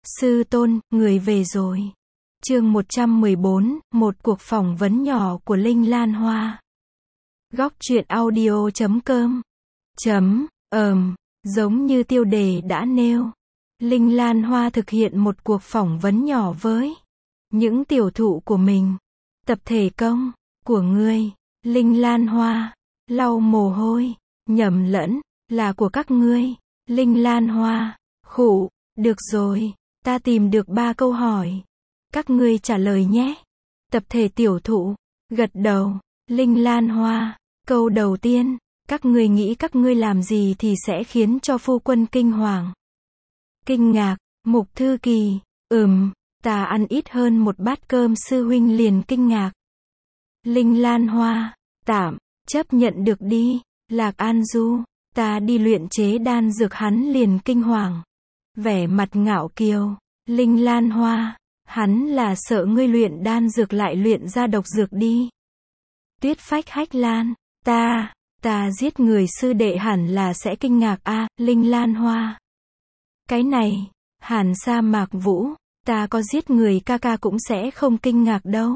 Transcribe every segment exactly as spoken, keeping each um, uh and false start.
Sư tôn, người về rồi. Chương một trăm mười bốn, một cuộc phỏng vấn nhỏ của Linh Lan Hoa. Góc truyện audio chấm com. Chấm, ờm, giống như tiêu đề đã nêu. Linh Lan Hoa thực hiện một cuộc phỏng vấn nhỏ với những tiểu thụ của mình. Tập thể công của ngươi, Linh Lan Hoa, lau mồ hôi, nhầm lẫn, là của các ngươi. Linh Lan Hoa, khụ, được rồi, ta tìm được ba câu hỏi. Các ngươi trả lời nhé. Tập thể tiểu thụ, gật đầu. Linh Lan Hoa, câu đầu tiên, các ngươi nghĩ các ngươi làm gì thì sẽ khiến cho phu quân kinh hoàng. Kinh ngạc, Mục Thư Kỳ, ừm, ta ăn ít hơn một bát cơm sư huynh liền kinh ngạc. Linh Lan Hoa, tạm, chấp nhận được đi. Lạc An Du, ta đi luyện chế đan dược hắn liền kinh hoàng. Vẻ mặt ngạo kiều, Linh Lan Hoa, hắn là sợ ngươi luyện đan dược lại luyện ra độc dược đi. Tuyết Phách Hách Lan, ta, ta giết người sư đệ hẳn là sẽ kinh ngạc a. À, Linh Lan Hoa. Cái này, Hàn Sa Mạc Vũ, ta có giết người ca ca cũng sẽ không kinh ngạc đâu.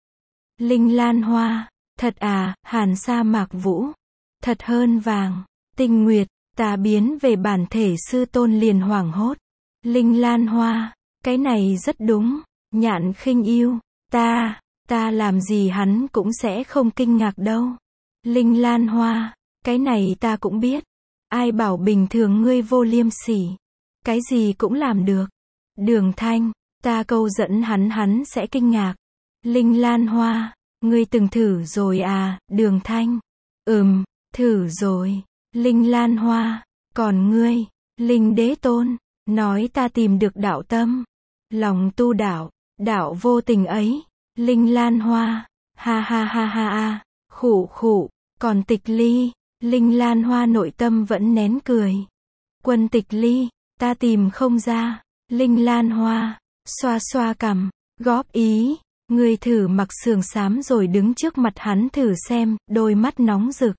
Linh Lan Hoa, thật à, Hàn Sa Mạc Vũ. Thật hơn vàng, Tinh Nguyệt, ta biến về bản thể sư tôn liền hoảng hốt. Linh Lan Hoa, cái này rất đúng. Nhạn Khinh Yêu, ta, ta làm gì hắn cũng sẽ không kinh ngạc đâu. Linh Lan Hoa, cái này ta cũng biết. Ai bảo bình thường ngươi vô liêm sỉ, cái gì cũng làm được. Đường Thanh, ta câu dẫn hắn hắn sẽ kinh ngạc. Linh Lan Hoa, ngươi từng thử rồi à, Đường Thanh? Ừm, thử rồi. Linh Lan Hoa, còn ngươi, Linh Đế Tôn, nói ta tìm được đạo tâm, lòng tu đạo, đạo vô tình ấy. Linh Lan Hoa, ha ha ha ha ha, khụ khụ, còn Tịch Ly, Linh Lan Hoa nội tâm vẫn nén cười. Quân Tịch Ly, ta tìm không ra. Linh Lan Hoa, xoa xoa cằm, góp ý, ngươi thử mặc sườn xám rồi đứng trước mặt hắn thử xem, đôi mắt nóng rực.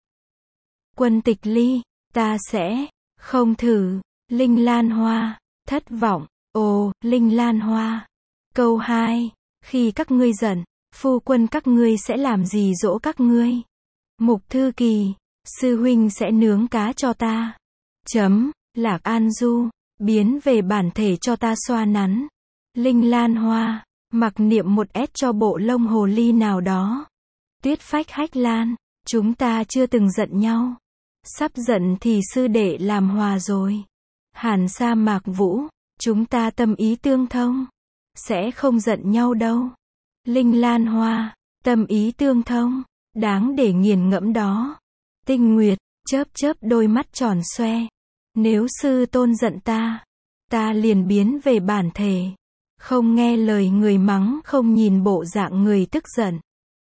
Quân Tịch Ly, ta sẽ không thử. Linh Lan Hoa, thất vọng. Ồ, Linh Lan Hoa. Câu hai, khi các ngươi giận, phu quân các ngươi sẽ làm gì dỗ các ngươi? Mục Thư Kỳ, sư huynh sẽ nướng cá cho ta. Chấm, Lạc An Du, biến về bản thể cho ta xoa nắn. Linh Lan Hoa, mặc niệm một S cho bộ lông hồ ly nào đó. Tuyết Phách Hách Lan, chúng ta chưa từng giận nhau. Sắp giận thì sư đệ làm hòa rồi. Hàn Sa Mạc Vũ, chúng ta tâm ý tương thông, sẽ không giận nhau đâu. Linh Lan Hoa, tâm ý tương thông, đáng để nghiền ngẫm đó. Tinh Nguyệt, chớp chớp đôi mắt tròn xoe. Nếu sư tôn giận ta, ta liền biến về bản thể. Không nghe lời người mắng, không nhìn bộ dạng người tức giận.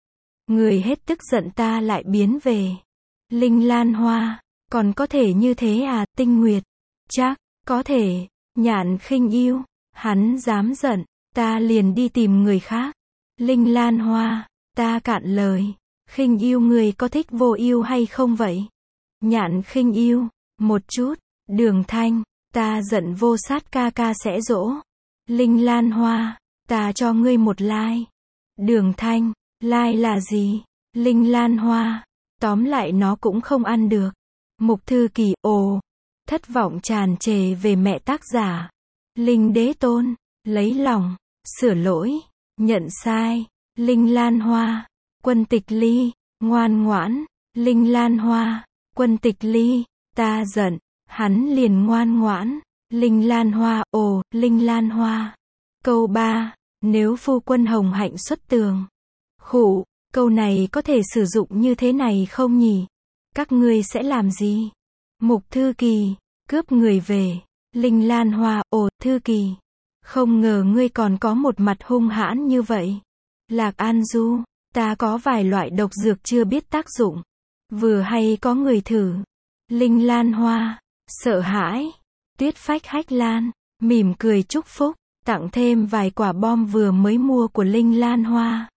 Người hết tức giận ta lại biến về. Linh Lan Hoa, còn có thể như thế à? Tinh Nguyệt, chắc, có thể. Nhạn Khinh Yêu, hắn dám giận, ta liền đi tìm người khác. Linh Lan Hoa, ta cạn lời. Khinh Yêu người có thích vô yêu hay không vậy? Nhạn Khinh Yêu, một chút. Đường Thanh, ta giận vô sát ca ca sẽ dỗ. Linh Lan Hoa, ta cho ngươi một like. Đường Thanh, like là gì? Linh Lan Hoa, tóm lại nó cũng không ăn được. Mục Thư Kỳ, ồ, thất vọng tràn trề về mẹ tác giả. Linh Đế Tôn, lấy lòng, sửa lỗi, nhận sai. Linh Lan Hoa, Quân Tịch Ly, ngoan ngoãn. Linh Lan Hoa, Quân Tịch Ly, ta giận, hắn liền ngoan ngoãn. Linh Lan Hoa, ồ, Linh Lan Hoa. Câu ba, nếu phu quân hồng hạnh xuất tường. Khụ, câu này có thể sử dụng như thế này không nhỉ? Các ngươi sẽ làm gì? Mục Thư Kỳ, cướp người về. Linh Lan Hoa, ồ, Thư Kỳ, không ngờ ngươi còn có một mặt hung hãn như vậy. Lạc An Du, ta có vài loại độc dược chưa biết tác dụng. Vừa hay có người thử. Linh Lan Hoa, sợ hãi. Tuyết Phách Hách Lan, mỉm cười chúc phúc, tặng thêm vài quả bom vừa mới mua của Linh Lan Hoa.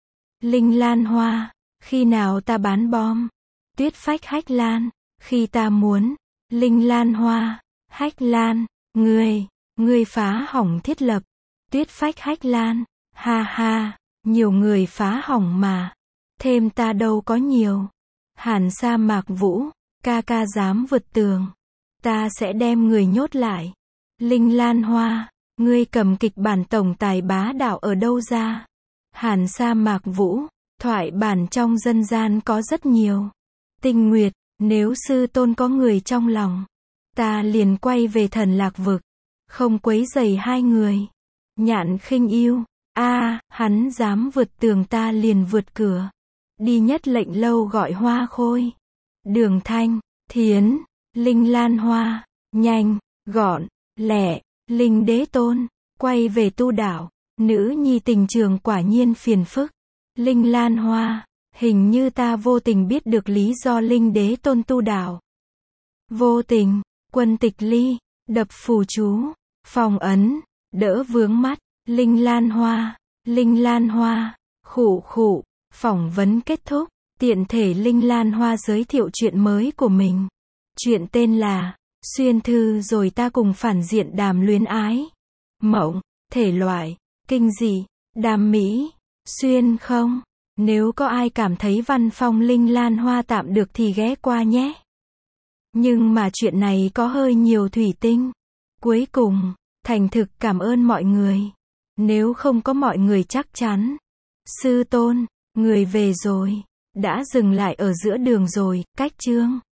Linh Lan Hoa, khi nào ta bán bom? Tuyết Phách Hách Lan, khi ta muốn. Linh Lan Hoa, Hách Lan, ngươi, Ngươi phá hỏng thiết lập. Tuyết phách hách lan. Ha ha, nhiều người phá hỏng mà. Thêm ta đâu có nhiều. Hàn sa mạc vũ, ca ca dám vượt tường. Ta sẽ đem người nhốt lại. Linh Lan Hoa, ngươi cầm kịch bản tổng tài bá đạo ở đâu ra? Hàn sa mạc vũ, thoại bản trong dân gian có rất nhiều. Tinh Nguyệt, nếu sư tôn có người trong lòng, ta liền quay về thần lạc vực, không quấy rầy hai người. Nhạn Khinh Yêu, a, hắn dám vượt tường ta liền vượt cửa. Đi nhất lệnh lâu gọi hoa khôi. Đường Thanh, Thiến, Linh Lan Hoa, nhanh, gọn, lẹ, Linh Đế Tôn, quay về tu đạo. Nữ nhi tình trường quả nhiên phiền phức. Linh Lan Hoa, hình như ta vô tình biết được lý do Linh Đế Tôn tu đạo. Vô tình, Quân Tịch Ly, đập phù chú, phong ấn, đỡ vướng mắt. Linh Lan Hoa, Linh Lan Hoa, khụ khụ, phỏng vấn kết thúc. Tiện thể Linh Lan Hoa giới thiệu chuyện mới của mình. Chuyện tên là Xuyên Thư rồi ta cùng phản diện đàm luyến ái. Mộng, thể loại, kinh dị, đam mỹ, xuyên không? Nếu có ai cảm thấy văn phong Linh Lan Hoa tạm được thì ghé qua nhé. Nhưng mà chuyện này có hơi nhiều thủy tinh. Cuối cùng, thành thực cảm ơn mọi người. Nếu không có mọi người chắc chắn. Sư tôn, người về rồi. Đã dừng lại ở giữa đường rồi, cách chương.